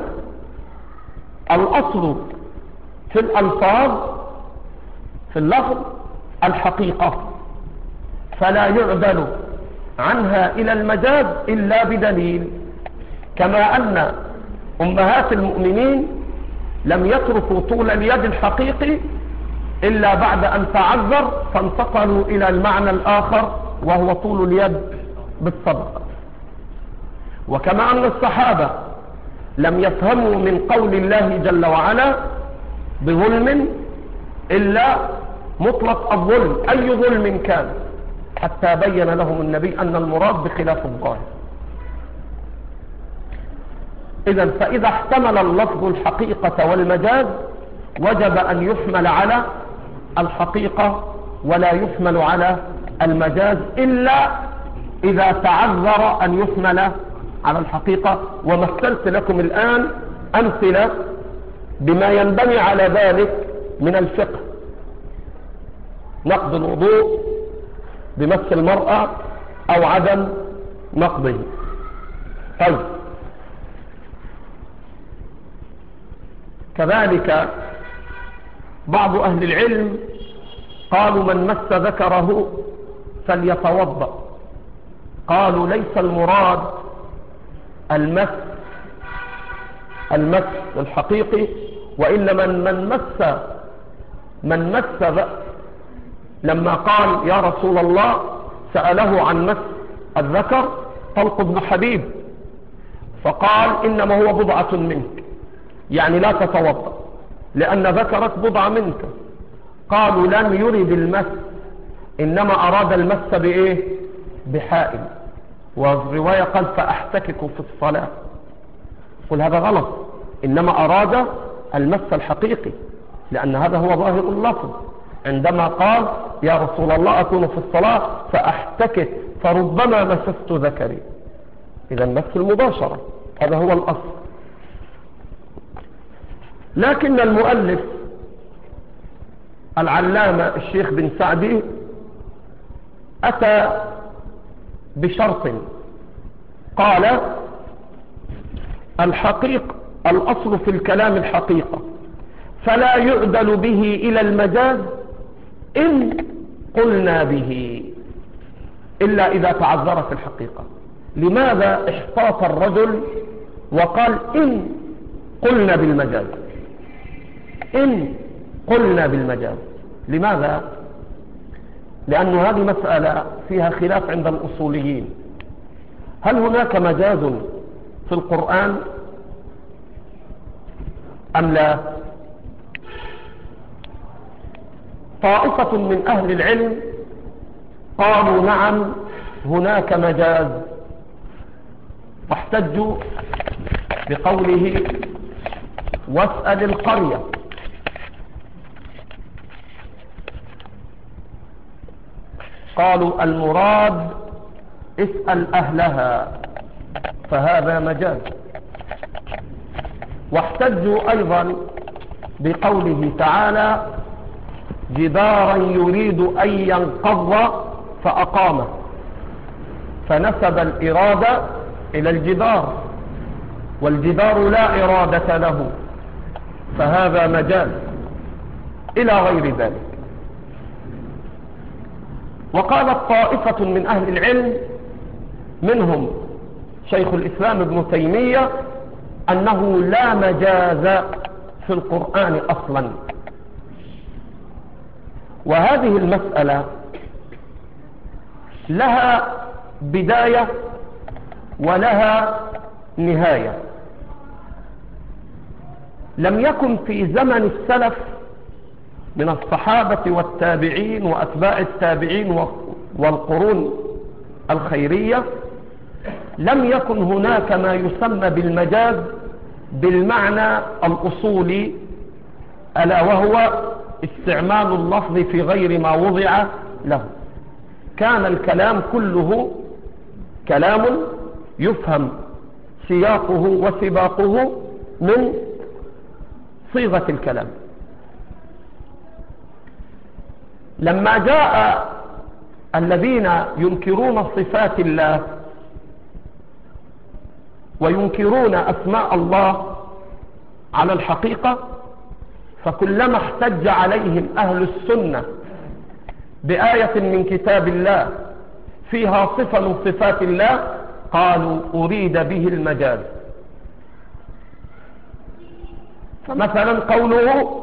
الأصل في الألفاظ في اللفظ الحقيقة، فلا يعدل عنها إلى المجاز إلا بدليل، كما أن أمهات المؤمنين لم يتركوا طول اليد الحقيقي إلا بعد أن تعذر فانتقلوا إلى المعنى الآخر وهو طول اليد بالصدقة. وكما أن الصحابة لم يفهموا من قول الله جل وعلا بظلم إلا مطلق الظلم أي ظلم كان، حتى بين لهم النبي أن المراد بخلاف الظاهر. إذن فإذا احتمل اللفظ الحقيقة والمجاز وجب أن يحمل على الحقيقة ولا يحمل على المجاز إلا إذا تعذر أن يحمل على الحقيقة. ومثلت لكم الآن أمثلة بما ينبني على ذلك من الفقه: نقض الوضوء بمس المرأة أو عدم نقضه. طيب، كذلك بعض أهل العلم قالوا من مس ذكره فليتوضأ. قالوا ليس المراد المس المس الحقيقي، وإنما من مس من مس لما قال يا رسول الله سأله عن مس الذكر طلق بن حبيب، فقال إنما هو بضعة منك، يعني لا تتوضأ لأن ذكرك بضعة منك. قالوا لم يرد المس، إنما أراد المس بإيه؟ بحائل. والرواية قال فأحتكك في الصلاة. قل هذا غلط، إنما أراد المس الحقيقي، لأن هذا هو ظاهر اللفظ عندما قال يا رسول الله أكون في الصلاة فأحتكك فربما مسست ذكري. إذا مس المباشرة، هذا هو الأصل. لكن المؤلف العلامة الشيخ بن سعدي أتى بشرط، قال الحقيق الأصل في الكلام الحقيقة، فلا يعدل به إلى المجاز إن قلنا به إلا إذا تعذرت الحقيقة. لماذا احتاط الرجل وقال إن قلنا بالمجاز؟ إن قلنا بالمجاز لماذا؟ لأن هذه مسألة فيها خلاف عند الأصوليين. هل هناك مجاز في القرآن أم لا؟ طائفة من أهل العلم قالوا نعم هناك مجاز، واحتجوا بقوله واسأل القرية. قالوا المراد اسأل أهلها، فهذا مجاز. واحتجوا أيضا بقوله تعالى جدارا يريد أن ينقض فأقامه، فنسب الإرادة إلى الجدار، والجدار لا إرادة له، فهذا مجاز إلى غير ذلك. وقالت طائفة من أهل العلم منهم شيخ الإسلام ابن تيمية أنه لا مجاز في القرآن أصلا. وهذه المسألة لها بداية ولها نهاية. لم يكن في زمن السلف من الصحابة والتابعين وأتباع التابعين والقرون الخيرية لم يكن هناك ما يسمى بالمجاز بالمعنى الأصولي، ألا وهو استعمال اللفظ في غير ما وضع له. كان الكلام كله كلام يفهم سياقه وسباقه من صيغة الكلام. لما جاء الذين ينكرون صفات الله وينكرون أسماء الله على الحقيقة، فكلما احتج عليهم أهل السنة بآية من كتاب الله فيها صفة من صفات الله قالوا أريد به المجاز. فمثلا قوله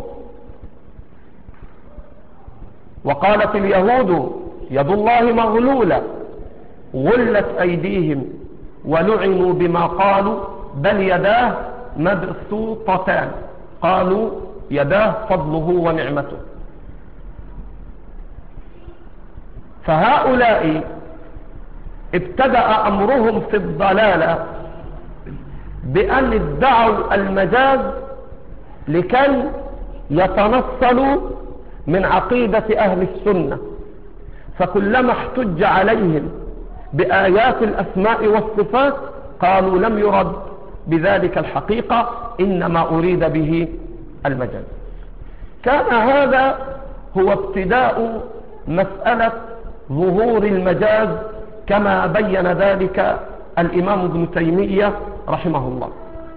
وقالت اليهود يد الله مغلولة غلت أيديهم ولعنوا بما قالوا بل يداه مبسوطتان قالوا يداه فضله ونعمته. فهؤلاء ابتدأ أمرهم في الضلالة بأن ادعوا المجاز لكي يتنصلوا من عقيدة أهل السنة. فكلما احتج عليهم بآيات الأسماء والصفات قالوا لم يرد بذلك الحقيقة، إنما أريد به المجاز. كان هذا هو ابتداء مسألة ظهور المجاز كما بين ذلك الإمام ابن تيمية رحمه الله.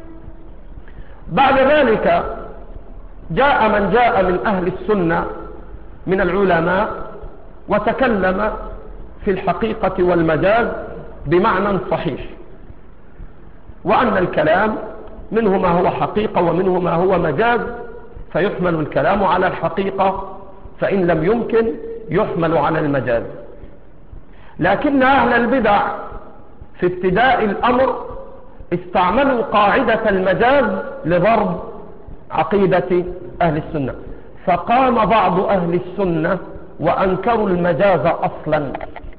بعد ذلك جاء من جاء من أهل السنة من العلماء وتكلم في الحقيقة والمجاز بمعنى صحيح، وأن الكلام منه ما هو حقيقة ومنه ما هو مجاز، فيحمل الكلام على الحقيقة، فإن لم يمكن يحمل على المجاز. لكن أهل البدع في ابتداء الأمر استعملوا قاعدة المجاز لضرب عقيدة أهل السنة، فقام بعض أهل السنة وأنكروا المجاز أصلا،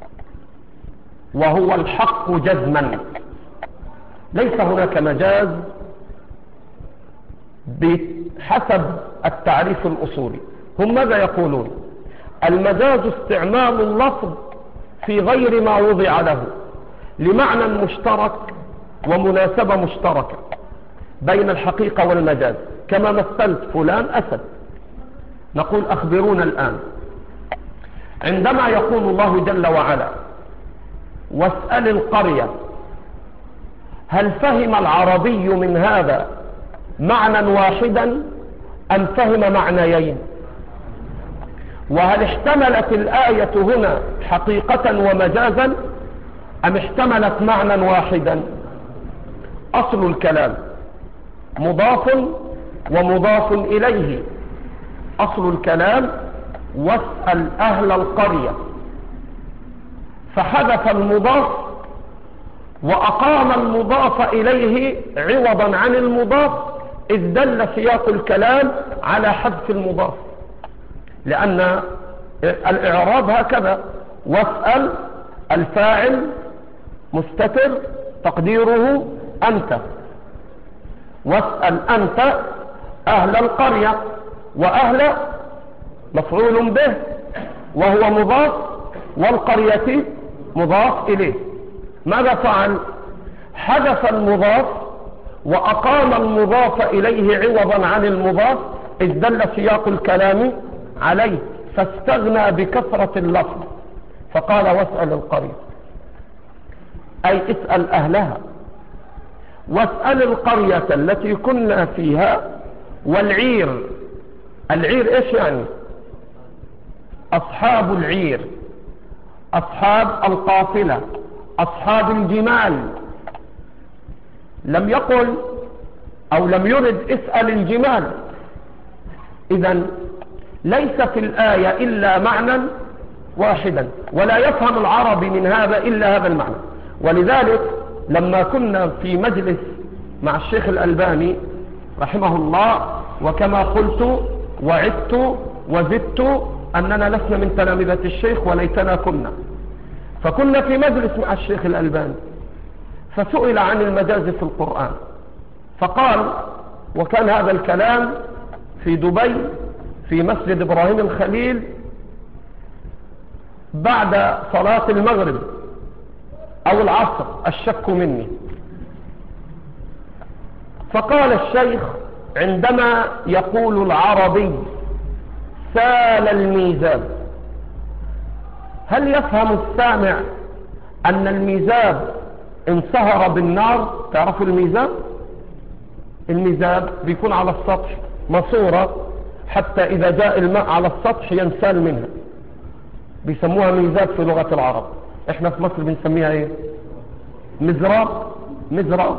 وهو الحق جزما. ليس هناك مجاز بحسب التعريف الأصولي. هم ماذا يقولون؟ المجاز استعمال اللفظ في غير ما وضع له لمعنى مشترك ومناسبة مشتركة بين الحقيقة والمجاز، كما مثلت فلان أسد، نقول أخبرونا الآن. عندما يقول الله جل وعلا واسأل القرية، هل فهم العربي من هذا معنى واحدا أم فهم معنيين؟ وهل احتملت الآية هنا حقيقة ومجازا أم احتملت معنى واحدا؟ أصل الكلام مضاف ومضاف إليه. أصل الكلام واسأل أهل القرية، فحذف المضاف وأقام المضاف إليه عوضا عن المضاف، إذ دل سياق الكلام على حذف المضاف، لأن الإعراب هكذا: واسأل الفاعل مستتر تقديره أنت، واسأل أنت أهل القرية، وأهل مفعول به وهو مضاف، والقرية مضاف إليه. ماذا فعل؟ حذف المضاف وأقام المضاف إليه عوضا عن المضاف، إذ دل سياق الكلام عليه، فاستغنى بكثرة اللفظ فقال واسأل القرية، أي اسأل أهلها. واسأل القرية التي كنا فيها أصحاب القافلة، أصحاب الجمال. لم يقل أو لم يرد اسأل الجمال. إذن ليس في الآية إلا معنى واحدا، ولا يفهم العربي من هذا إلا هذا المعنى. ولذلك لما كنا في مجلس مع الشيخ الألباني رحمه الله، وكما قلت وعدت وزدت أننا لسنا من تلامذة الشيخ وليتنا كنا، فكنا في مجلس مع الشيخ الألباني فسئل عن المجاز في القرآن، فقال، وكان هذا الكلام في دبي في مسجد إبراهيم الخليل بعد صلاة المغرب أو العصر، الشك مني، فقال الشيخ: عندما يقول العربي سال الميزاب، هل يفهم السامع أن الميزاب انصهر بالنار؟ تعرفوا الميزاب؟ الميزاب بيكون على السطح ماسورة حتى إذا جاء الماء على السطح ينسال منها، بيسموها ميزاب في لغة العرب. احنا في مصر بنسميها ايه؟ مزراب. مزراب.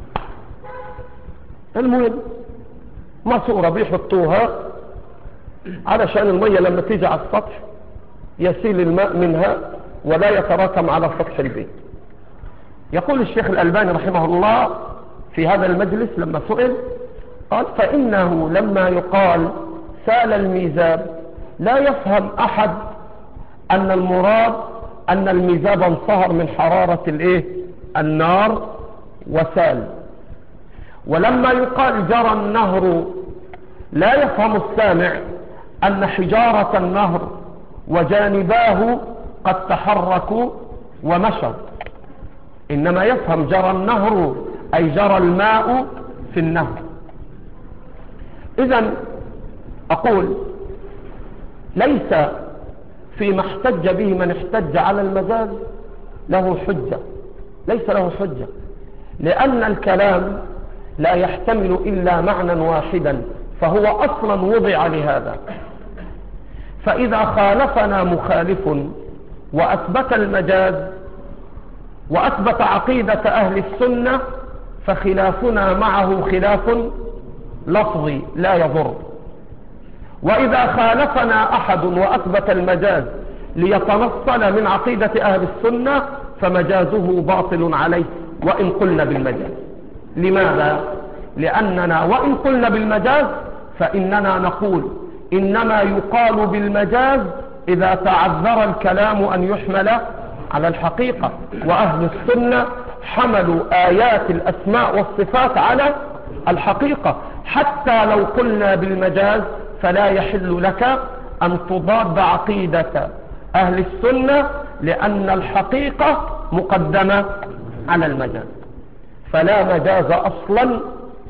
المهم ماسورة بيحطوها علشان المية لما تيجي على السطح يسيل الماء منها ولا يتراكم على سطح البيت. يقول الشيخ الألباني رحمه الله في هذا المجلس لما سئل، قال: فإنه لما يقال سال الميزاب لا يفهم أحد أن المراد أن الميزاب انصهر من حرارة الايه؟ النار وسال. ولما يقال جرى النهر لا يفهم السامع أن حجارة النهر وجانباه قد تحركوا ومشوا، إنما يفهم جرى النهر أي جرى الماء في النهر. إذن أقول ليس فيما احتج به من احتج على المجاز له حجة، ليس له حجة، لأن الكلام لا يحتمل إلا معنى واحدا، فهو أصلا وضع لهذا. فإذا خالفنا مخالف وأثبت المجاز وأثبت عقيدة أهل السنة فخلافنا معه خلاف لفظي لا يضر. وإذا خالفنا أحد وأثبت المجاز ليتنصل من عقيدة أهل السنة فمجازه باطل عليه وإن قلنا بالمجاز. لماذا؟ لأننا وإن قلنا بالمجاز فإننا نقول إنما يقال بالمجاز إذا تعذر الكلام أن يحمل على الحقيقة، وأهل السنة حملوا آيات الأسماء والصفات على الحقيقة. حتى لو قلنا بالمجاز فلا يحل لك أن تضاد عقيدة أهل السنة، لأن الحقيقة مقدمة على المجاز، فلا مجاز أصلا.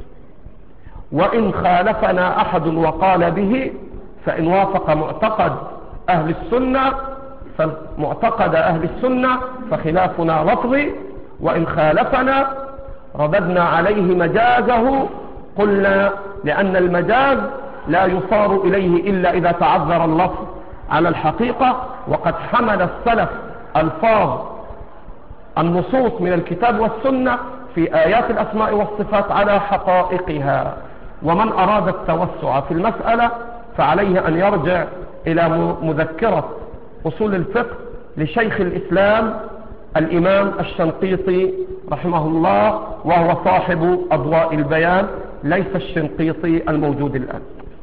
وإن خالفنا أحد وقال به فإن وافق معتقد أهل السنة فمعتقد أهل السنة فخلافنا لفظي، وإن خالفنا رددنا عليه مجازه. قلنا لأن المجاز لا يصار إليه إلا إذا تعذر اللفظ على الحقيقة، وقد حمل السلف ألفاظ النصوص من الكتاب والسنة في آيات الأسماء والصفات على حقائقها. ومن أراد التوسع في المسألة فعليه أن يرجع إلى مذكرة أصول الفقه لشيخ الإسلام الإمام الشنقيطي رحمه الله، وهو صاحب أضواء البيان، ليس الشنقيطي الموجود الآن.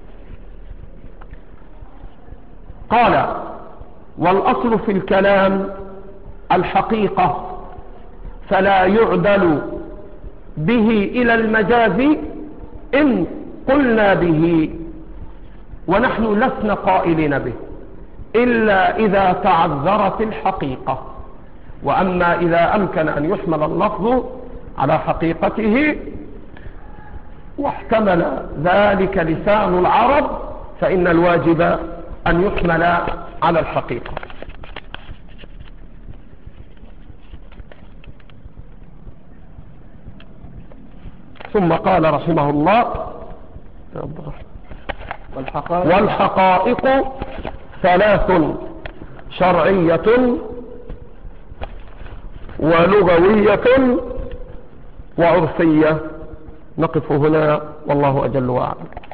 قال: والأصل في الكلام الحقيقة فلا يعدل به إلى المجاز إن قلنا به، ونحن لسنا قائلين به إلا إذا تعذرت الحقيقة. وأما إذا أمكن أن يحمل اللفظ على حقيقته واحتمل ذلك لسان العرب فإن الواجب أن يحمل على الحقيقة. ثم قال رحمه الله: والحقائق, والحقائق ثلاث: شرعية ولغوية وعرفية. نقف هنا والله أجل وأعلم.